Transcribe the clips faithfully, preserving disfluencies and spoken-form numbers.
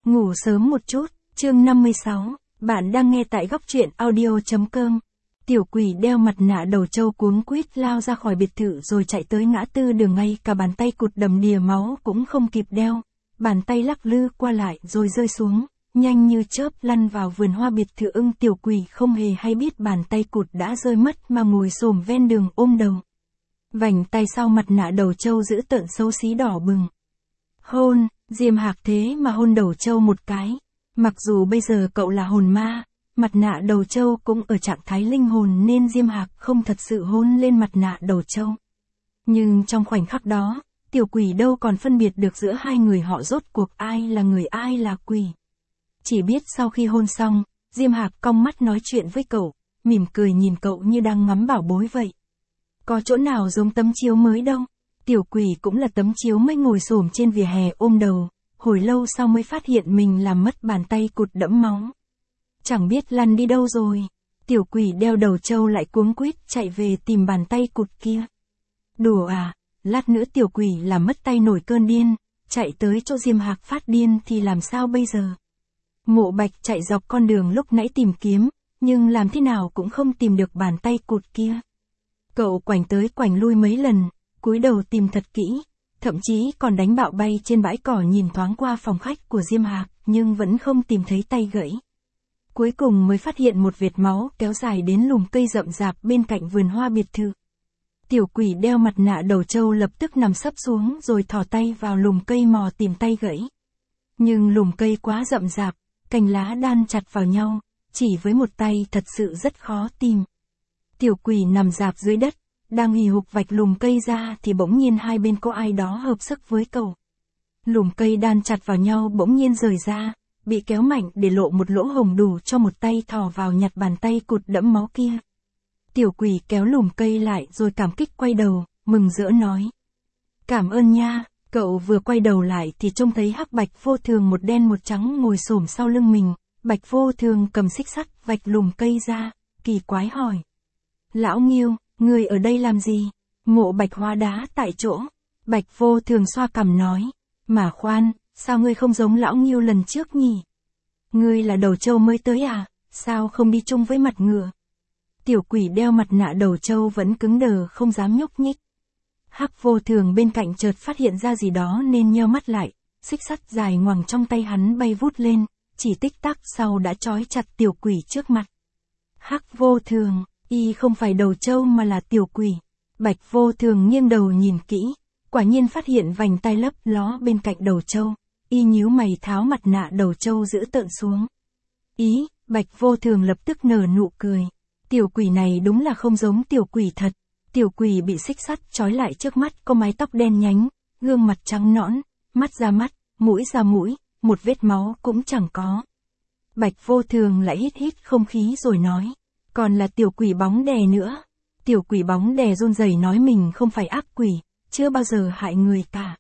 Ngủ sớm một chút, chương năm mươi sáu, bạn đang nghe tại góc truyện audio.com. Tiểu quỷ đeo mặt nạ đầu trâu cuống quýt lao ra khỏi biệt thự rồi chạy tới ngã tư đường, ngay cả bàn tay cụt đầm đìa máu cũng không kịp đeo. Bàn tay lắc lư qua lại rồi rơi xuống, nhanh như chớp lăn vào vườn hoa biệt thự ưng. Tiểu quỷ không hề hay biết bàn tay cụt đã rơi mất mà ngồi xổm ven đường ôm đầu. Vành tay sau mặt nạ đầu trâu dữ tợn xấu xí đỏ bừng. Hôn, Diêm Hạc thế mà hôn đầu trâu một cái. Mặc dù bây giờ cậu là hồn ma, mặt nạ đầu trâu cũng ở trạng thái linh hồn nên Diêm Hạc không thật sự hôn lên mặt nạ đầu trâu. Nhưng trong khoảnh khắc đó, tiểu quỷ đâu còn phân biệt được giữa hai người họ rốt cuộc ai là người ai là quỷ. Chỉ biết sau khi hôn xong, Diêm Hạc cong mắt nói chuyện với cậu, mỉm cười nhìn cậu như đang ngắm bảo bối vậy. Có chỗ nào giống tấm chiếu mới đâu. Tiểu quỷ cũng là tấm chiếu mới ngồi xổm trên vỉa hè ôm đầu, hồi lâu sau mới phát hiện mình làm mất bàn tay cụt đẫm máu. Chẳng biết lăn đi đâu rồi. Tiểu quỷ đeo đầu trâu lại cuống quýt chạy về tìm bàn tay cụt kia. Đùa à, lát nữa tiểu quỷ làm mất tay nổi cơn điên, chạy tới chỗ Diêm Hạc phát điên thì làm sao bây giờ? Mộ Bạch chạy dọc con đường lúc nãy tìm kiếm, nhưng làm thế nào cũng không tìm được bàn tay cụt kia. Cậu quảnh tới quảnh lui mấy lần, cúi đầu tìm thật kỹ, thậm chí còn đánh bạo bay trên bãi cỏ nhìn thoáng qua phòng khách của Diêm Hạc, nhưng vẫn không tìm thấy tay gãy. Cuối cùng mới phát hiện một vệt máu kéo dài đến lùm cây rậm rạp bên cạnh vườn hoa biệt thự. Tiểu quỷ đeo mặt nạ đầu trâu lập tức nằm sấp xuống rồi thò tay vào lùm cây mò tìm tay gãy. Nhưng lùm cây quá rậm rạp, cành lá đan chặt vào nhau, chỉ với một tay thật sự rất khó tìm. Tiểu quỷ nằm rạp dưới đất, đang hì hục vạch lùm cây ra thì bỗng nhiên hai bên có ai đó hợp sức với cậu. Lùm cây đan chặt vào nhau bỗng nhiên rời ra, bị kéo mạnh để lộ một lỗ hổng đủ cho một tay thò vào nhặt bàn tay cụt đẫm máu kia. Tiểu quỷ kéo lùm cây lại rồi cảm kích quay đầu, mừng rỡ nói. Cảm ơn nha. Cậu vừa quay đầu lại thì trông thấy Hắc Bạch Vô Thường một đen một trắng ngồi xổm sau lưng mình. Bạch Vô Thường cầm xích sắt vạch lùm cây ra, kỳ quái hỏi. Lão Nghiêu, người ở đây làm gì? Mộ Bạch hóa đá tại chỗ. Bạch Vô Thường xoa cằm nói. Mà khoan, sao ngươi không giống Lão Nghiêu lần trước nhỉ? Ngươi là đầu trâu mới tới à? Sao không đi chung với mặt ngựa? Tiểu quỷ đeo mặt nạ đầu trâu vẫn cứng đờ không dám nhúc nhích. Hắc Vô Thường bên cạnh chợt phát hiện ra gì đó nên nheo mắt lại, xích sắt dài ngoằng trong tay hắn bay vút lên, chỉ tích tắc sau đã trói chặt tiểu quỷ trước mặt. Hắc Vô Thường, y không phải đầu trâu mà là tiểu quỷ. Bạch Vô Thường nghiêng đầu nhìn kỹ, quả nhiên phát hiện vành tay lấp ló bên cạnh đầu trâu, y nhíu mày tháo mặt nạ đầu trâu giữ tợn xuống. Ý, Bạch Vô Thường lập tức nở nụ cười. Tiểu quỷ này đúng là không giống tiểu quỷ thật. Tiểu quỷ bị xích sắt trói lại trước mắt có mái tóc đen nhánh, gương mặt trắng nõn, mắt ra mắt, mũi ra mũi, một vết máu cũng chẳng có. Bạch Vô Thường lại hít hít không khí rồi nói, còn là tiểu quỷ bóng đè nữa. Tiểu quỷ bóng đè run rẩy nói mình không phải ác quỷ, chưa bao giờ hại người cả.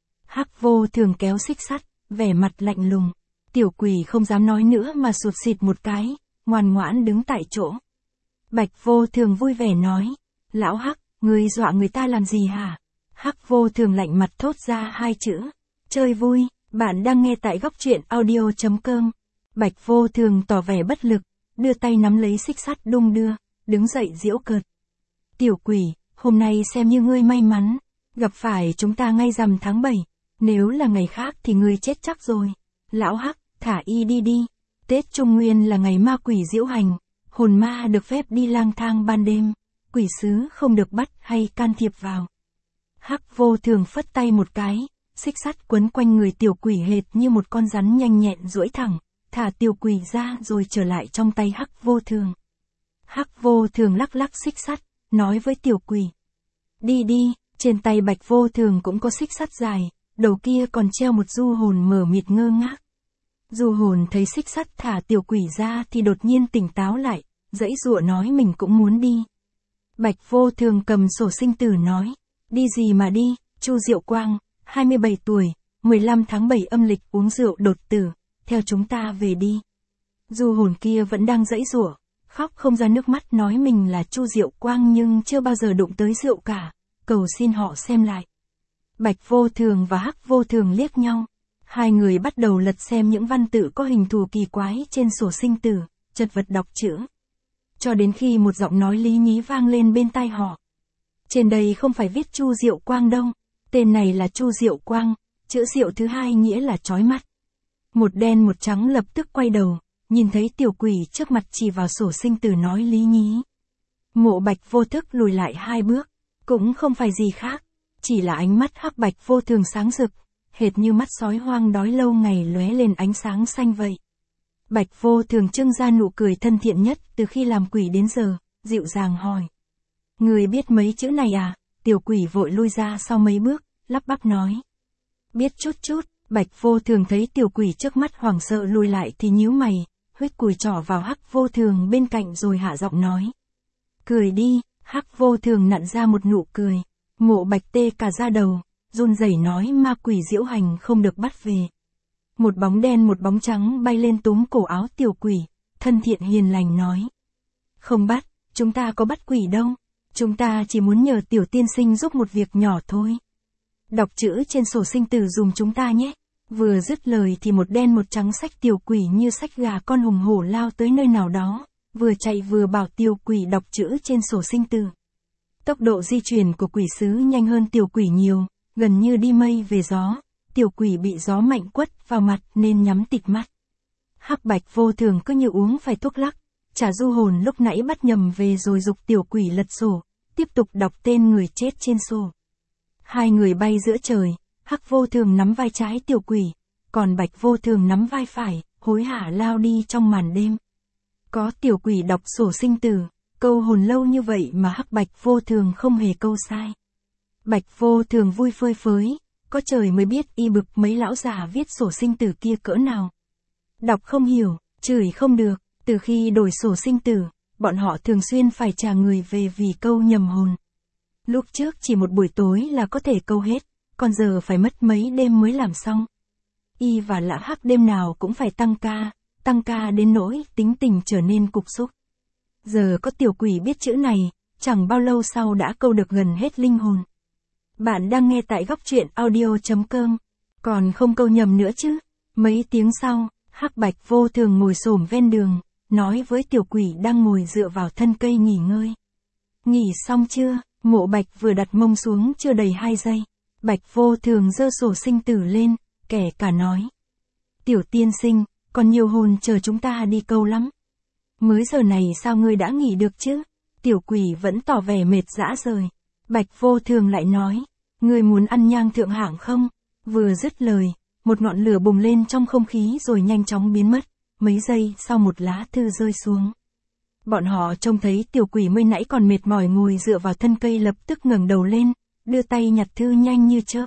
Hắc Vô Thường kéo xích sắt, vẻ mặt lạnh lùng. Tiểu quỷ không dám nói nữa mà sụt sịt một cái, ngoan ngoãn đứng tại chỗ. Bạch Vô Thường vui vẻ nói. Lão Hắc, ngươi dọa người ta làm gì hả? Hắc Vô Thường lạnh mặt thốt ra hai chữ. Chơi vui, bạn đang nghe tại góc truyện audio.com. Bạch Vô Thường tỏ vẻ bất lực, đưa tay nắm lấy xích sắt đung đưa, đứng dậy giễu cợt. Tiểu quỷ, hôm nay xem như ngươi may mắn, gặp phải chúng ta ngay rằm tháng bảy, nếu là ngày khác thì ngươi chết chắc rồi. Lão Hắc, thả y đi đi, Tết Trung Nguyên là ngày ma quỷ diễu hành, hồn ma được phép đi lang thang ban đêm. Quỷ sứ không được bắt hay can thiệp vào. Hắc Vô Thường phất tay một cái, xích sắt quấn quanh người tiểu quỷ hệt như một con rắn nhanh nhẹn duỗi thẳng, thả tiểu quỷ ra rồi trở lại trong tay Hắc Vô Thường. Hắc Vô Thường lắc lắc xích sắt, nói với tiểu quỷ. Đi đi, trên tay Bạch Vô Thường cũng có xích sắt dài, đầu kia còn treo một du hồn mờ mịt ngơ ngác. Du hồn thấy xích sắt thả tiểu quỷ ra thì đột nhiên tỉnh táo lại, giãy giụa nói mình cũng muốn đi. Bạch Vô Thường cầm sổ sinh tử nói, đi gì mà đi, Chu Diệu Quang, hai mươi bảy tuổi, mười lăm tháng bảy âm lịch uống rượu đột tử, theo chúng ta về đi. Du hồn kia vẫn đang giãy giụa, khóc không ra nước mắt nói mình là Chu Diệu Quang nhưng chưa bao giờ đụng tới rượu cả, cầu xin họ xem lại. Bạch Vô Thường và Hắc Vô Thường liếc nhau, Hai người bắt đầu lật xem những văn tự có hình thù kỳ quái trên sổ sinh tử, chật vật đọc chữ. Cho đến khi một giọng nói lý nhí vang lên bên tai họ. Trên đây không phải viết Chu Diệu Quang đâu, tên này là Chu Diệu Quang, chữ Diệu thứ hai nghĩa là chói mắt. Một đen một trắng lập tức quay đầu, nhìn thấy tiểu quỷ trước mặt chỉ vào sổ sinh tử nói lý nhí. Mộ Bạch vô thức lùi lại hai bước, cũng không phải gì khác, chỉ là ánh mắt Hắc Bạch vô thường sáng rực, hệt như mắt sói hoang đói lâu ngày lóe lên ánh sáng xanh vậy. Bạch vô thường trưng ra nụ cười thân thiện nhất từ khi làm quỷ đến giờ, dịu dàng hỏi. Người biết mấy chữ này à? Tiểu quỷ vội lui ra sau mấy bước, lắp bắp nói. Biết chút chút. Bạch vô thường thấy tiểu quỷ trước mắt hoảng sợ lùi lại thì nhíu mày, huyết cùi trỏ vào Hắc vô thường bên cạnh rồi hạ giọng nói. Cười đi. Hắc vô thường nặn ra một nụ cười. Mộ Bạch tê cả da đầu, run rẩy nói ma quỷ diễu hành không được bắt về. Một bóng đen một bóng trắng bay lên túm cổ áo tiểu quỷ, thân thiện hiền lành nói. Không bắt, chúng ta có bắt quỷ đâu, chúng ta chỉ muốn nhờ tiểu tiên sinh giúp một việc nhỏ thôi. Đọc chữ trên sổ sinh tử dùm chúng ta nhé. Vừa dứt lời thì một đen một trắng xách tiểu quỷ như xách gà con hùng hổ lao tới nơi nào đó, vừa chạy vừa bảo tiểu quỷ đọc chữ trên sổ sinh tử. Tốc độ di chuyển của quỷ sứ nhanh hơn tiểu quỷ nhiều, gần như đi mây về gió, tiểu quỷ bị gió mạnh quất vào mặt nên nhắm tịt mắt. Hắc Bạch vô thường cứ như uống phải thuốc lắc, trả du hồn lúc nãy bắt nhầm về rồi giục tiểu quỷ lật sổ, tiếp tục đọc tên người chết trên sổ. Hai người bay giữa trời, Hắc vô thường nắm vai trái tiểu quỷ, còn Bạch vô thường nắm vai phải, hối hả lao đi trong màn đêm. Có tiểu quỷ đọc sổ sinh tử, câu hồn lâu như vậy mà Hắc Bạch vô thường không hề câu sai. Bạch vô thường vui phơi phới, có trời mới biết y bực mấy lão già viết sổ sinh tử kia cỡ nào. Đọc không hiểu, chửi không được, từ khi đổi sổ sinh tử, bọn họ thường xuyên phải trả người về vì câu nhầm hồn. Lúc trước chỉ một buổi tối là có thể câu hết, còn giờ phải mất mấy đêm mới làm xong. Y và Lã Hắc đêm nào cũng phải tăng ca, tăng ca đến nỗi tính tình trở nên cục súc. Giờ có tiểu quỷ biết chữ này, chẳng bao lâu sau đã câu được gần hết linh hồn. Bạn đang nghe tại góc truyện audio chấm com, còn không câu nhầm nữa chứ. Mấy tiếng sau, Hắc Bạch vô thường ngồi xổm ven đường, nói với tiểu quỷ đang ngồi dựa vào thân cây nghỉ ngơi. Nghỉ xong chưa? Mộ Bạch vừa đặt mông xuống chưa đầy hai giây. Bạch vô thường giơ sổ sinh tử lên, kẻ cả nói. Tiểu tiên sinh, còn nhiều hồn chờ chúng ta đi câu lắm. Mới giờ này sao ngươi đã nghỉ được chứ? Tiểu quỷ vẫn tỏ vẻ mệt dã rời. Bạch vô thường lại nói. Ngươi muốn ăn nhang thượng hạng không? Vừa dứt lời, một ngọn lửa bùng lên trong không khí rồi nhanh chóng biến mất. Mấy giây sau một lá thư rơi xuống. Bọn họ trông thấy tiểu quỷ mới nãy còn mệt mỏi ngồi dựa vào thân cây lập tức ngẩng đầu lên, đưa tay nhặt thư nhanh như chớp.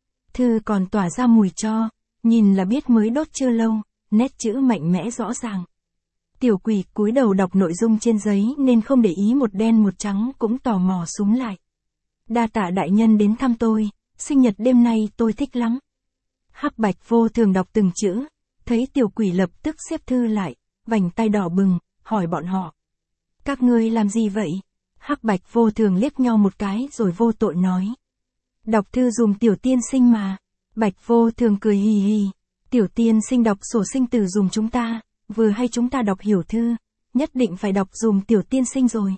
Thư còn tỏa ra mùi tro, nhìn là biết mới đốt chưa lâu, nét chữ mạnh mẽ rõ ràng. Tiểu quỷ cúi đầu đọc nội dung trên giấy nên không để ý một đen một trắng cũng tò mò súm lại. Đa tạ đại nhân đến thăm tôi, sinh nhật đêm nay tôi thích lắm. Hắc Bạch vô thường đọc từng chữ, thấy tiểu quỷ lập tức xếp thư lại, vành tay đỏ bừng, hỏi bọn họ. Các ngươi làm gì vậy? Hắc Bạch vô thường liếc nhau một cái rồi vô tội nói. Đọc thư dùm tiểu tiên sinh mà. Bạch vô thường cười hì hì. Tiểu tiên sinh đọc sổ sinh tử dùm chúng ta, vừa hay chúng ta đọc hiểu thư, nhất định phải đọc dùm tiểu tiên sinh rồi.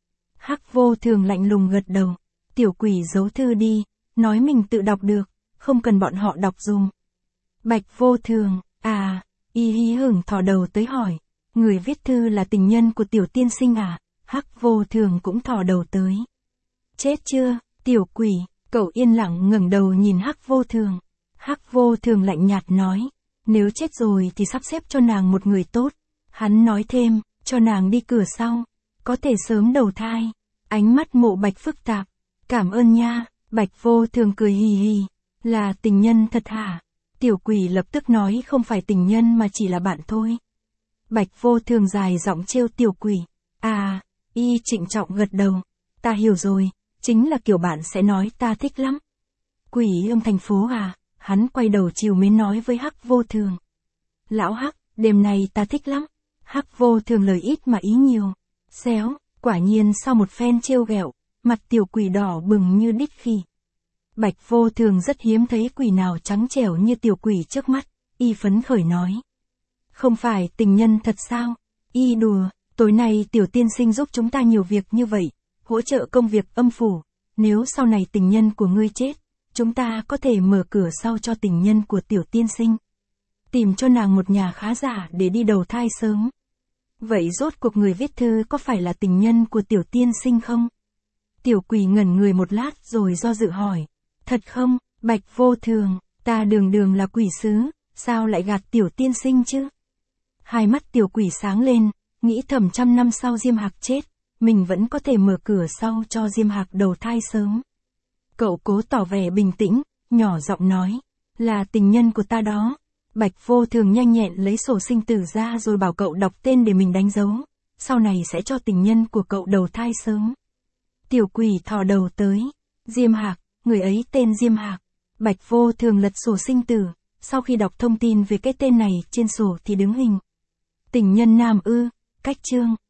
Hắc vô thường lạnh lùng gật đầu. Tiểu quỷ giấu thư đi, nói mình tự đọc được, không cần bọn họ đọc dùm. Bạch vô thường, à, y hí hửng thò đầu tới hỏi. Người viết thư là tình nhân của tiểu tiên sinh à? Hắc vô thường cũng thò đầu tới. Chết chưa, tiểu quỷ, cậu yên lặng ngẩng đầu nhìn Hắc vô thường. Hắc vô thường lạnh nhạt nói. Nếu chết rồi thì sắp xếp cho nàng một người tốt. Hắn nói thêm, cho nàng đi cửa sau, có thể sớm đầu thai. Ánh mắt Mộ Bạch phức tạp. Cảm ơn nha. Bạch vô thường cười hì hì. Là tình nhân thật hả? Tiểu quỷ lập tức nói không phải tình nhân mà chỉ là bạn thôi. Bạch vô thường dài giọng trêu tiểu quỷ. À, y trịnh trọng gật đầu. Ta hiểu rồi, chính là kiểu bạn sẽ nói ta thích lắm. Quỷ ông thành phố à? Hắn quay đầu chiều mến nói với Hắc vô thường. Lão Hắc, đêm này ta thích lắm. Hắc vô thường lời ít mà ý nhiều. Xéo, quả nhiên sau một phen trêu ghẹo, mặt tiểu quỷ đỏ bừng như đít khỉ. Bạch Vô Thường rất hiếm thấy quỷ nào trắng trẻo như tiểu quỷ trước mắt, y phấn khởi nói. Không phải tình nhân thật sao? Y đùa, tối nay tiểu tiên sinh giúp chúng ta nhiều việc như vậy, hỗ trợ công việc âm phủ, nếu sau này tình nhân của ngươi chết, chúng ta có thể mở cửa sau cho tình nhân của tiểu tiên sinh. Tìm cho nàng một nhà khá giả để đi đầu thai sớm. Vậy rốt cuộc người viết thư có phải là tình nhân của tiểu tiên sinh không? Tiểu quỷ ngẩn người một lát rồi do dự hỏi. Thật không, Bạch Vô Thường, ta đường đường là quỷ sứ, sao lại gạt tiểu tiên sinh chứ? Hai mắt tiểu quỷ sáng lên, nghĩ thầm trăm năm sau Diêm Hạc chết, mình vẫn có thể mở cửa sau cho Diêm Hạc đầu thai sớm. Cậu cố tỏ vẻ bình tĩnh, nhỏ giọng nói, là tình nhân của ta đó. Bạch Vô Thường nhanh nhẹn lấy sổ sinh tử ra rồi bảo cậu đọc tên để mình đánh dấu, sau này sẽ cho tình nhân của cậu đầu thai sớm. Tiểu quỷ thò đầu tới, Diêm Hạc, người ấy tên Diêm Hạc. Bạch Vô Thường lật sổ sinh tử, sau khi đọc thông tin về cái tên này trên sổ thì đứng hình. Tình nhân nam ư, cách chương.